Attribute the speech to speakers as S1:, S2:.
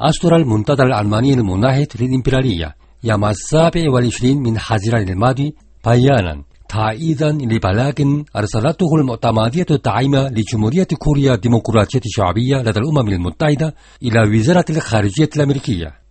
S1: أصدر المنتدى الألماني المناهض للإمبرالية يوم 27 من حزيران الماضي بيانا تأييدا لبلاغ أرسلته المعتمدية الداعمة لجمهورية كوريا الديمقراطية الشعبية لدى الأمم المتحدة إلى وزارة الخارجية الأمريكية.